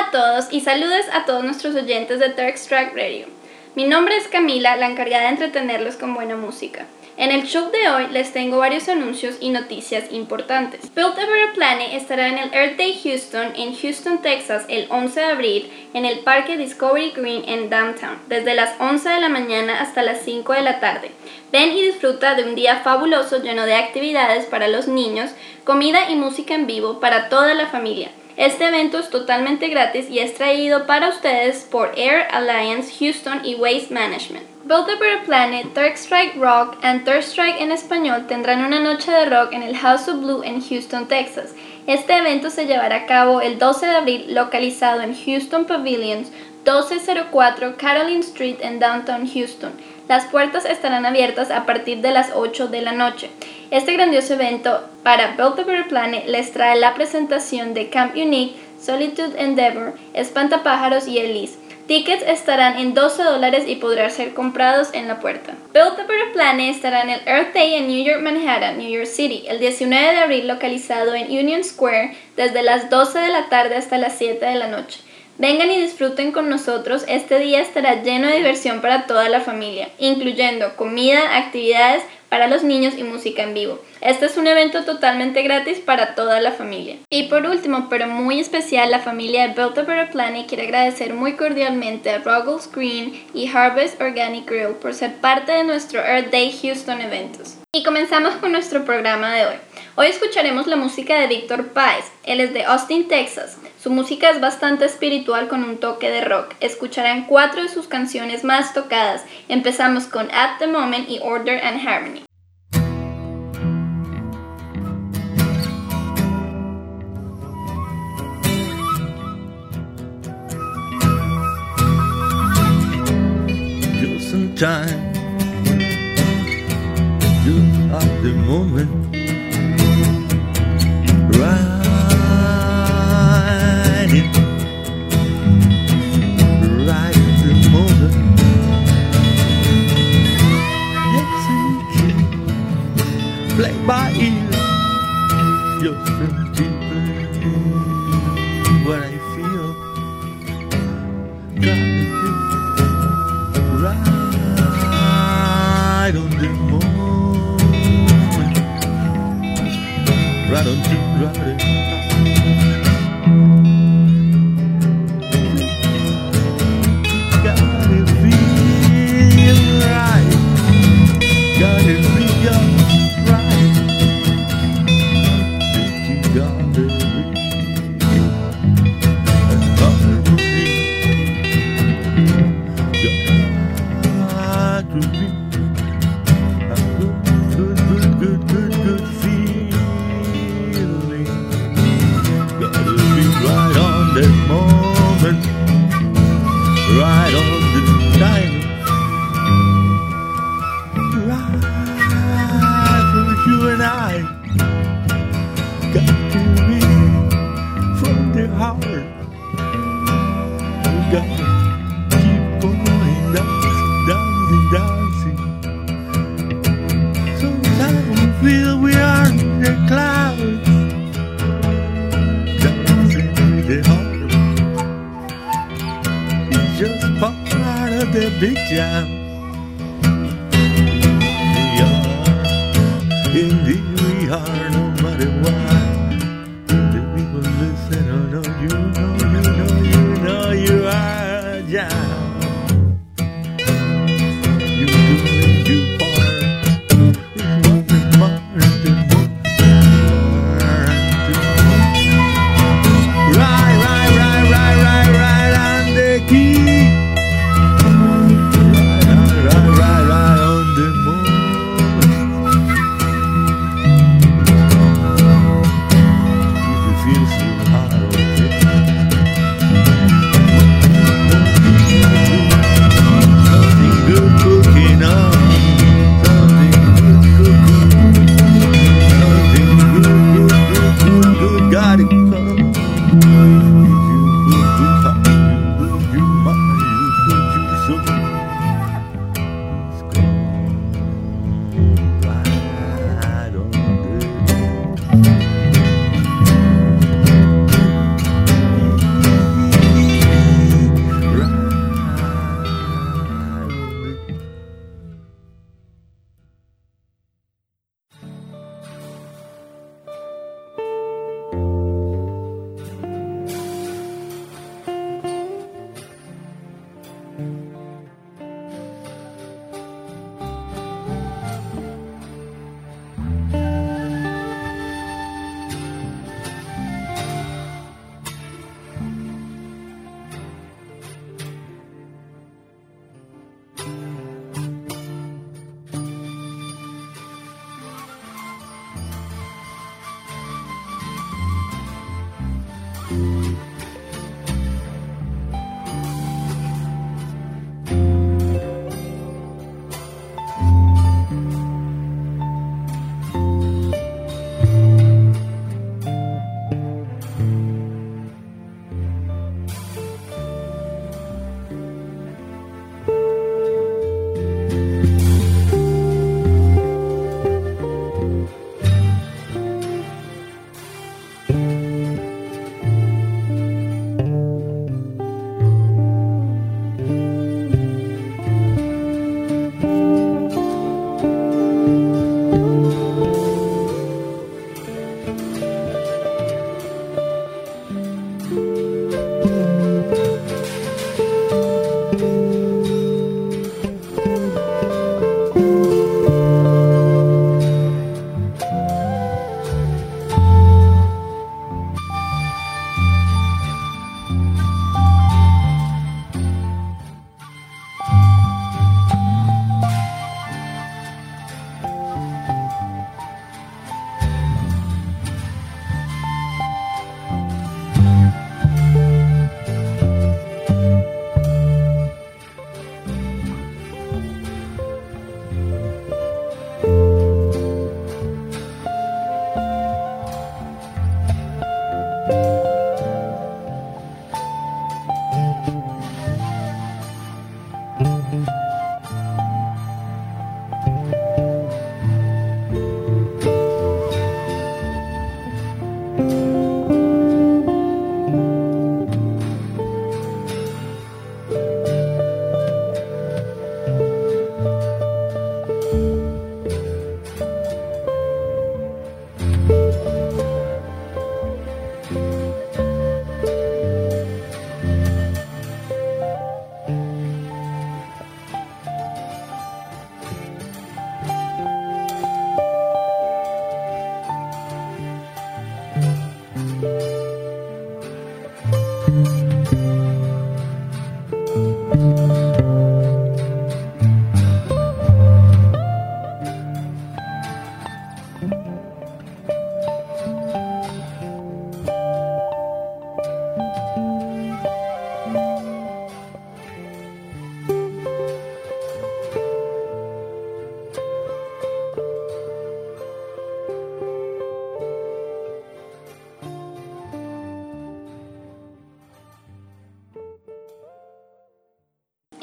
a todos y saludos a todos nuestros oyentes de Third Strike Radio. Mi nombre es Camila, la encargada de entretenerlos con buena música. En el show de hoy les tengo varios anuncios y noticias importantes. Build a Better Planet estará en el Earth Day Houston en Houston, Texas, el 11 de abril en el Parque Discovery Green en Downtown, desde las 11 de la mañana hasta las 5 de la tarde. Ven y disfruta de un día fabuloso lleno de actividades para los niños, comida y música en vivo para toda la familia. Este evento es totalmente gratis y es traído para ustedes por Air Alliance Houston y Waste Management. Build a Better Planet, Third Strike Rock and Third Strike en español tendrán una noche de rock en el House of Blue en Houston, Texas. Este evento se llevará a cabo el 12 de abril localizado en Houston Pavilions 1204 Caroline Street en Downtown Houston. Las puertas estarán abiertas a partir de las 8 de la noche. Este grandioso evento para Build a Better Planet les trae la presentación de Camp Unique, Solitude Endeavor, Espantapájaros y Elise. Tickets estarán en $12 y podrán ser comprados en la puerta. Build a Better Planet estará en el Earth Day en New York, Manhattan, New York City, el 19 de abril localizado en Union Square desde las 12 de la tarde hasta las 7 de la noche. Vengan y disfruten con nosotros, este día estará lleno de diversión para toda la familia, incluyendo comida, actividades para los niños y música en vivo. Este es un evento totalmente gratis para toda la familia. Y por último, pero muy especial, la familia de Build a Better Planet quiere agradecer muy cordialmente a Ruggles Green y Harvest Organic Grill por ser parte de nuestro Earth Day Houston eventos. Y comenzamos con nuestro programa de hoy. Hoy escucharemos la música de Victor Páez. Él es de Austin, Texas. Su música es bastante espiritual con un toque de rock. Escucharán 4 de sus canciones más tocadas. Empezamos con At the Moment y Order and Harmony. Just some time, just at the moment, riding right at the moment. Yes, indeed, play by ear, just simply what I feel. Got right on the moment, right on the right. Gotta feel right, gotta feel right. You gotta right on the time, right for you and I. Got to be from the heart. You gotta keep going, dancing. Sometimes we feel we are in the clouds, dancing with the heart. Just part of the big jam. We are, indeed we are, no matter what. The people listen, oh no, you are a jam. You doing your part. It's more than more. Right on the key. Right on the moon.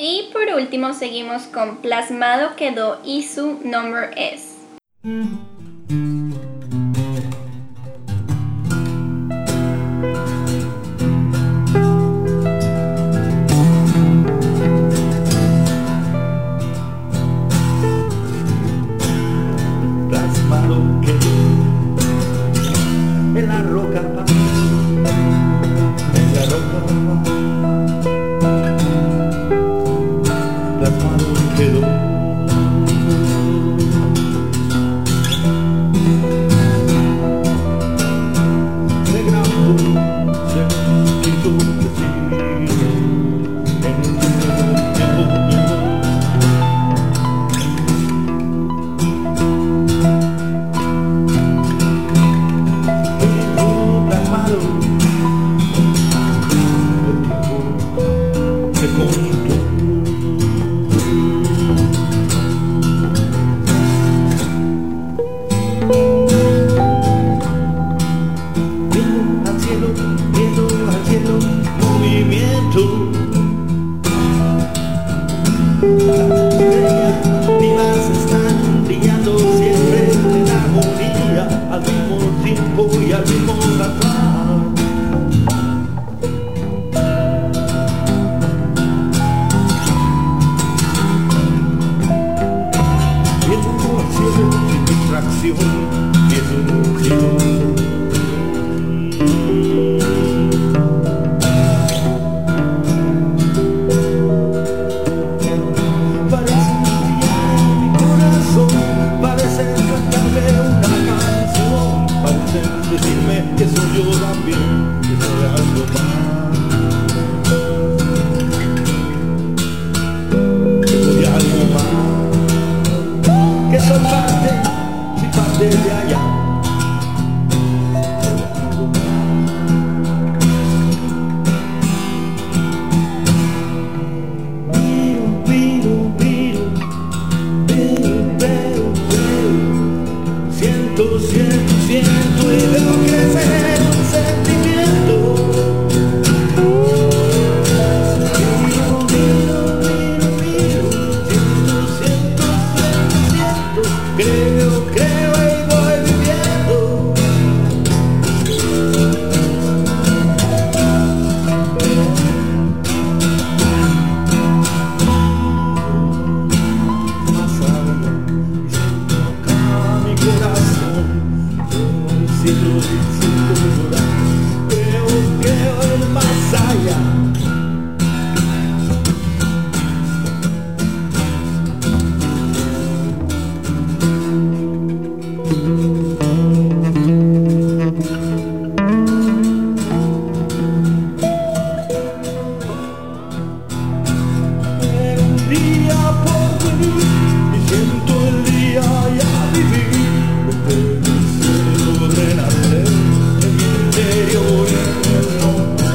Y por último seguimos con Plasmado quedó y su nombre es. Plasmado quedó en la roca, en la roca. Plasmado quedó. Se grabó, se escrito que sí, en un tiempo. Plasmado, el tiempo se contó. Viendo al cielo, movimiento. Las estrellas vivas están brillando siempre en armonía, al mismo tiempo y al mismo lugar. Viendo al cielo sin distracción, viendo un cielo. Decirme que soy yo también, que soy algo más, que soy algo más, que soy parte de allá. Siento y veo crecer un sentimiento. Siento, creo y voy viviendo. Más alto y siento acá mi corazón. Siento llorar, creo en más allá. Un día por vivir y siento el día ya vivir. Renacer en mi interior y en el nombre.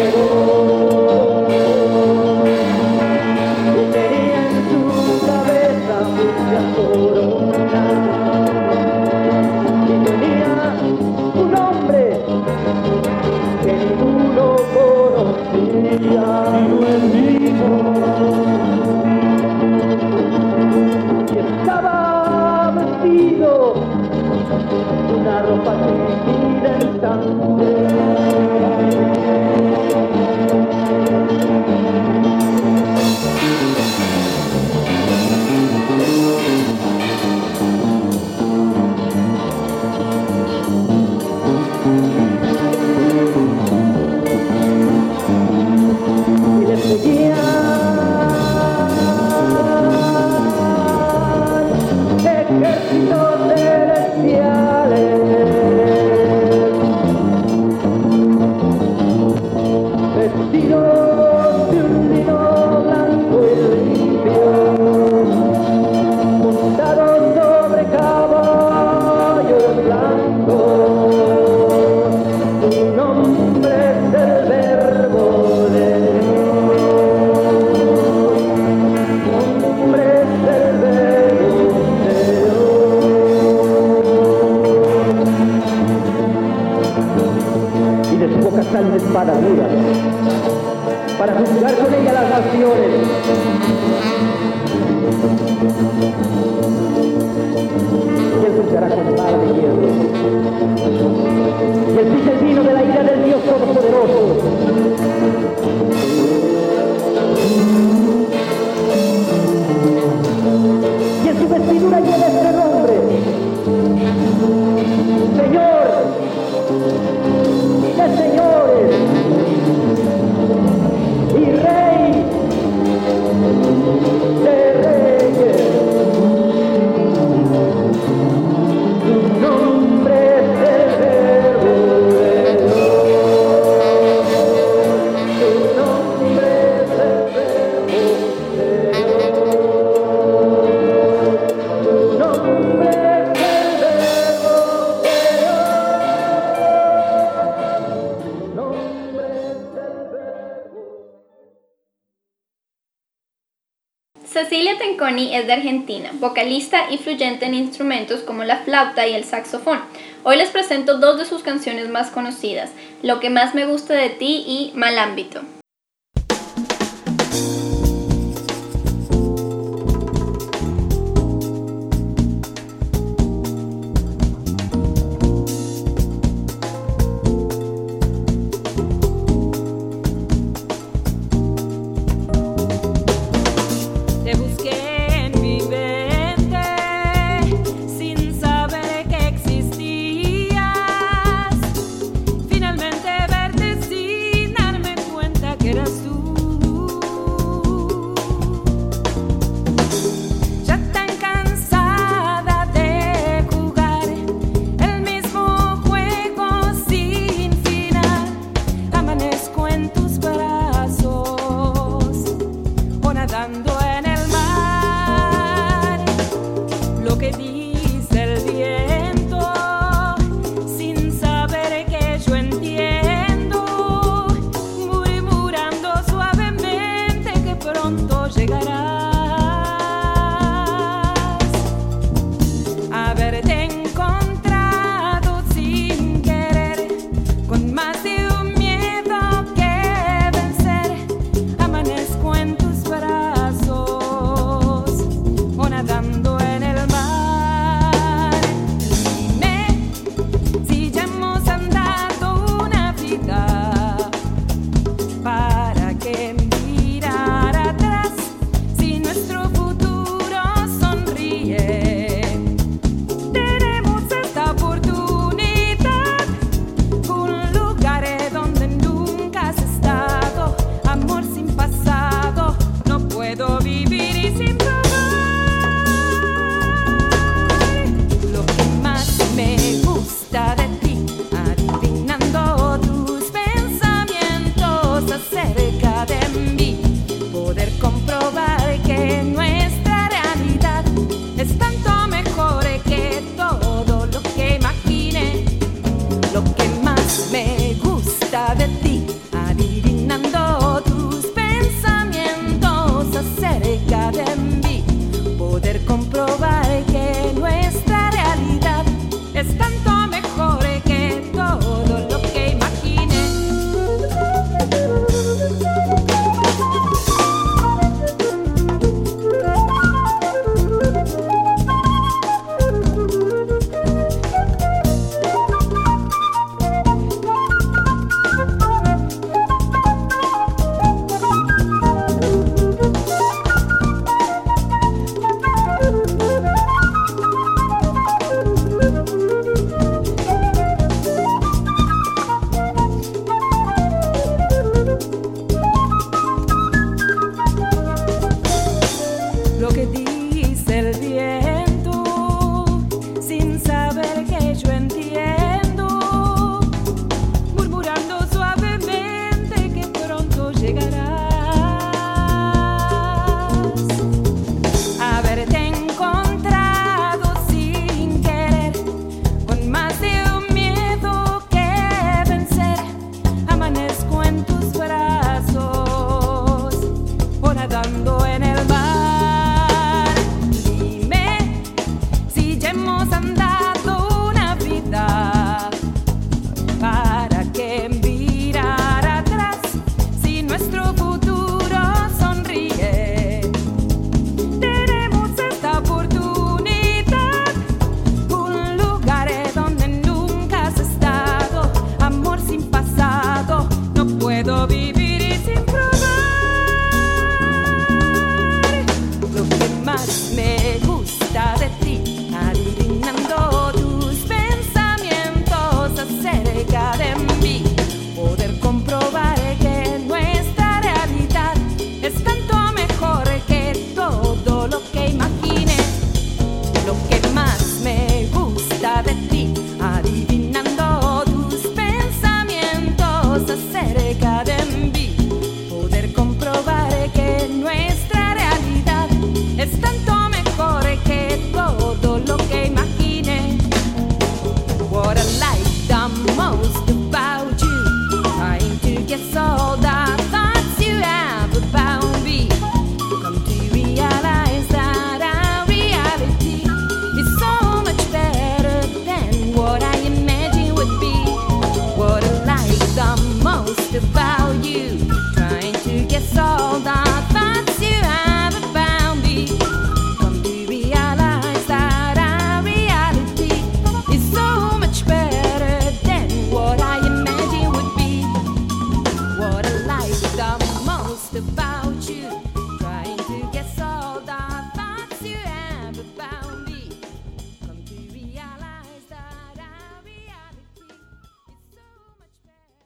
Tenía en su cabeza Y estaba vestido de una ropa tímida en sangre. Sale espada dura para juzgar con ella las naciones. Y él juzgará con vara de hierro. Y el pisa el vino de la ira del Dios Todopoderoso. Y en su vestidura lleva este nombre: Señor de señores y Rey de reyes. Su nombre es el Verbo de Dios. Su nombre es el Verbo de Dios. Su nombre es el Verbo de Cecilia Tenconi es de Argentina, vocalista influyente en instrumentos como la flauta y el saxofón. Hoy les presento dos de sus canciones más conocidas, Lo que más me gusta de ti y Mal ámbito. Para que mirar atrás nadando en el mar. Dime si ya hemos andado una vida, ¿para qué mirar atrás si nuestro futuro sonríe? Tenemos esta oportunidad, un lugar donde nunca has estado, amor sin pasado, no puedo vivir sin probar. Lo que más me gusta de ti, adivinando tus pensamientos acerca de mí, poder comprobar que nuestra realidad es tanto mejor que todo lo que imaginé. Lo que más me gusta de ti, adivinando tus pensamientos acerca de mí, poder comprobar que nuestra realidad es tanto mejor que todo lo que imaginé. What I like the most about you, trying to guess all the thoughts you have about me, come to realize that our reality is so much better than what I imagined would be. What I like the most about you, trying to guess all the thoughts you have about me, come to realize that our reality is so much better than what I imagined would be. What I like the most about you, trying to guess all the thoughts you have about me, come to realize that our reality is so much better.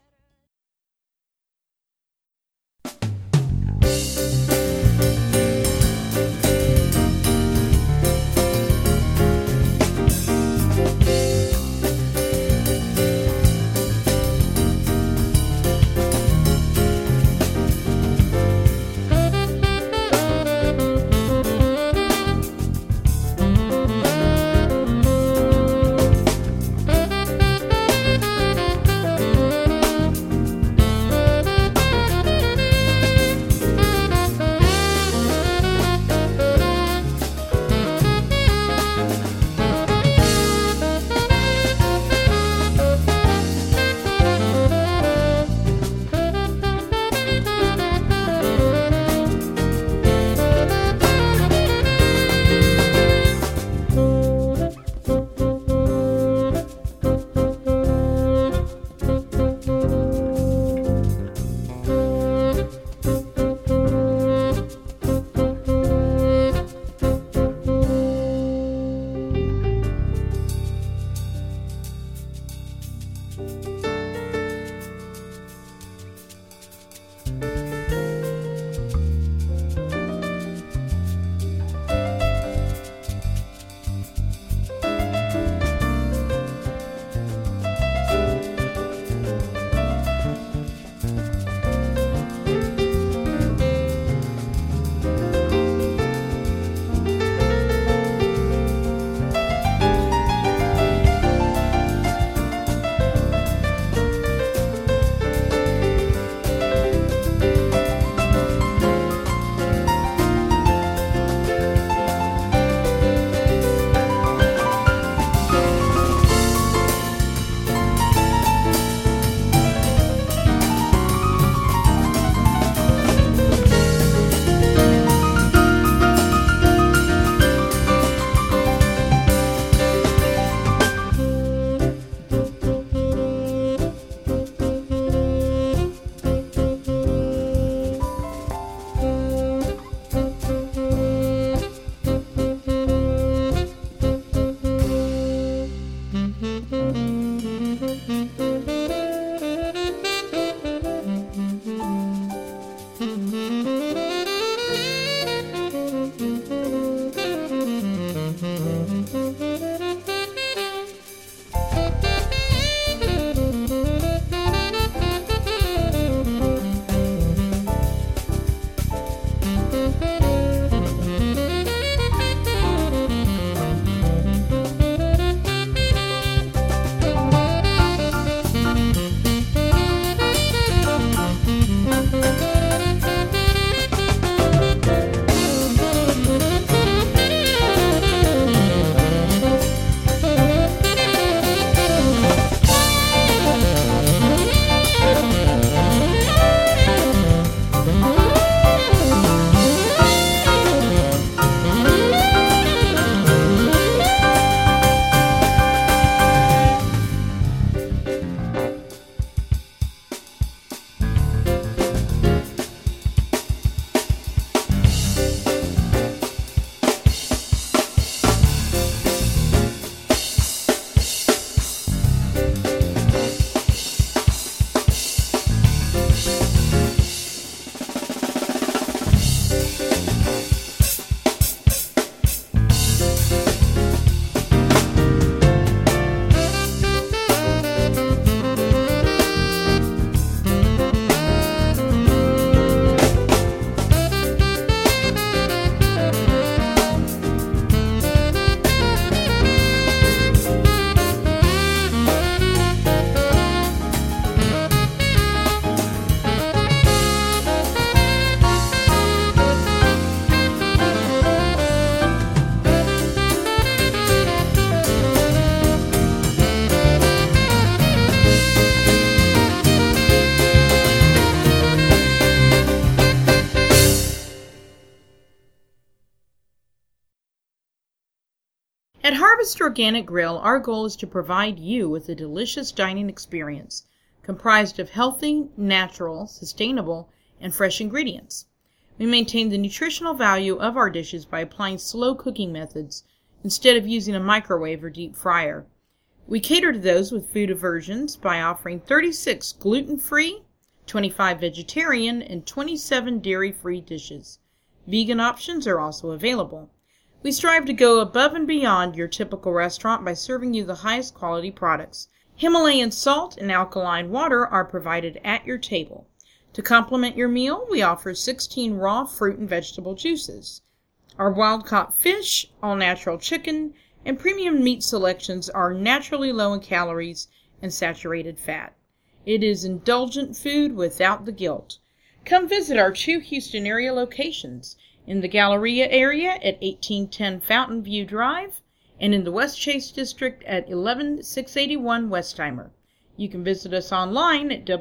At Harvest Organic Grill, our goal is to provide you with a delicious dining experience comprised of healthy, natural, sustainable, and fresh ingredients. We maintain the nutritional value of our dishes by applying slow cooking methods instead of using a microwave or deep fryer. We cater to those with food aversions by offering 36 gluten-free, 25 vegetarian, and 27 dairy-free dishes. Vegan options are also available. We strive to go above and beyond your typical restaurant by serving you the highest quality products. Himalayan salt and alkaline water are provided at your table. To complement your meal, we offer 16 raw fruit and vegetable juices. Our wild-caught fish, all-natural chicken, and premium meat selections are naturally low in calories and saturated fat. It is indulgent food without the guilt. Come visit our 2 Houston area locations, in the Galleria area at 1810 Fountain View Drive, and in the West Chase District at 11681 Westheimer. You can visit us online at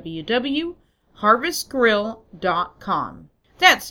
www.harvestgrill.com. That's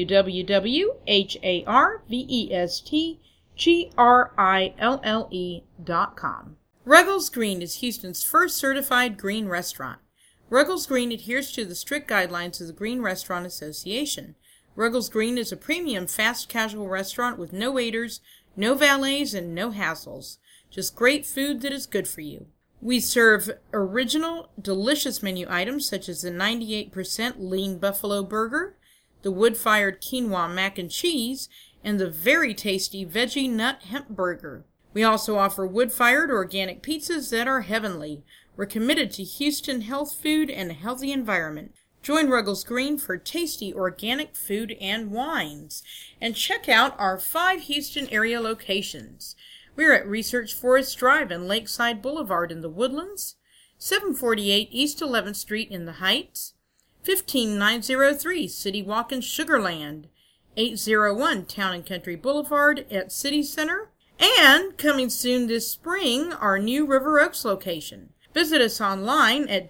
www.harvestgrill.com. Ruggles Green is Houston's first certified green restaurant. Ruggles Green adheres to the strict guidelines of the Green Restaurant Association. Ruggles Green is a premium fast casual restaurant with no waiters, no valets, and no hassles. Just great food that is good for you. We serve original, delicious menu items such as the 98% lean buffalo burger, the wood-fired quinoa mac and cheese, and the very tasty veggie nut hemp burger. We also offer wood-fired organic pizzas that are heavenly. We're committed to Houston health food and a healthy environment. Join Ruggles Green for tasty organic food and wines. And check out our 5 Houston area locations. We're at Research Forest Drive and Lakeside Boulevard in the Woodlands, 748 East 11th Street in the Heights, 15903 City Walk in Sugar Land, 801 Town and Country Boulevard at City Center, and coming soon this spring, our new River Oaks location. Visit us online at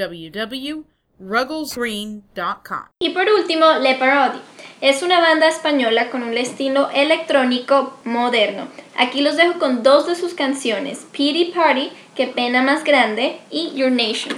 www.rugglesgreen.com. Y por último, Le Parody. Es una banda española con un estilo electrónico moderno. Aquí los dejo con 2 de sus canciones, Pity Party, Qué Pena Más Grande, y Your Nation.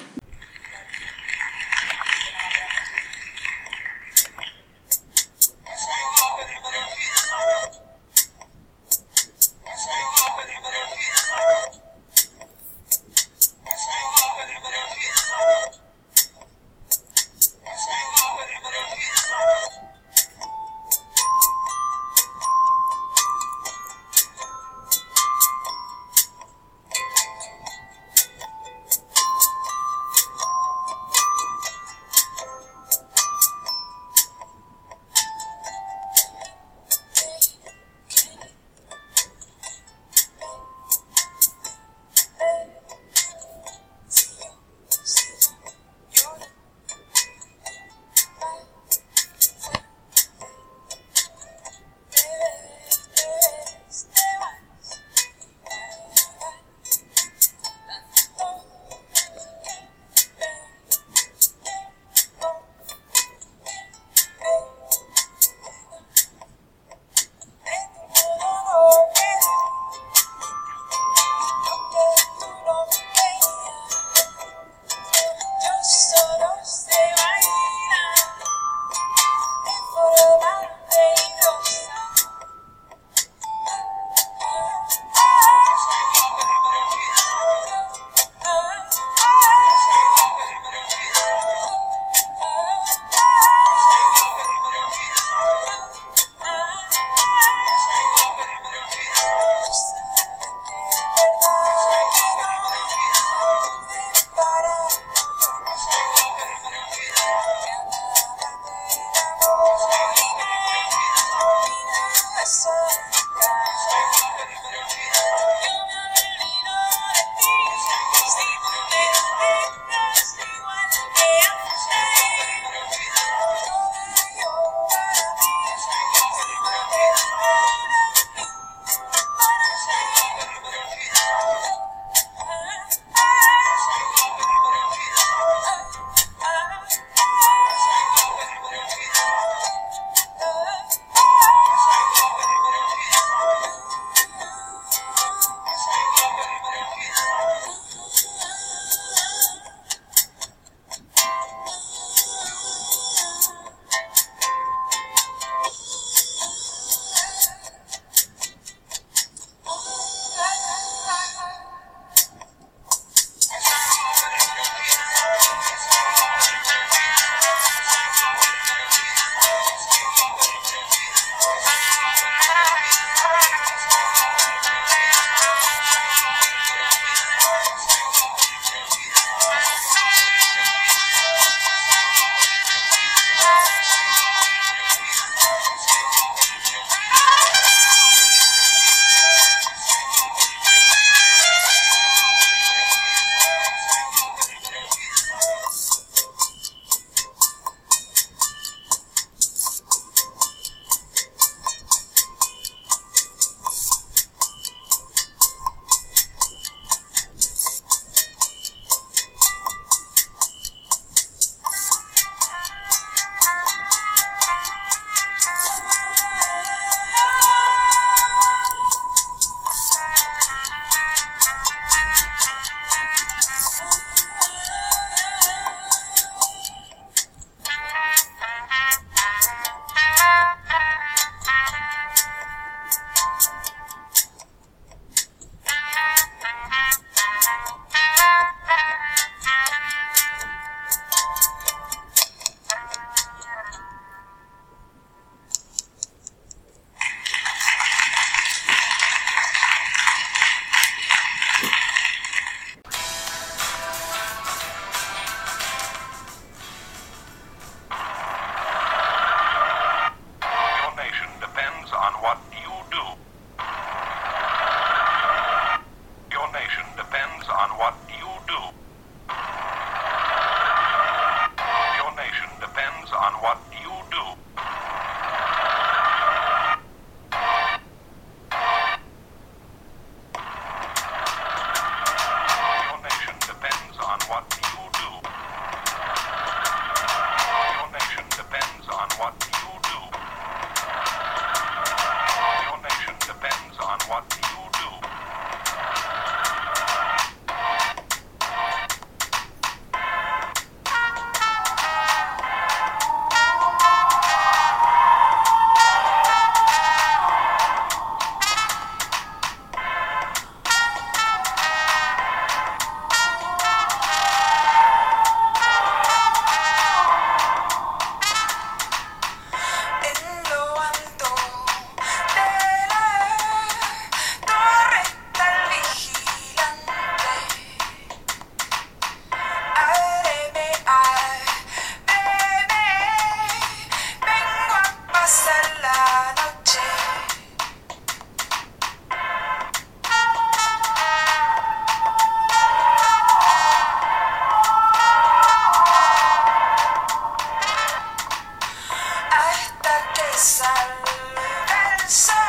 Salve,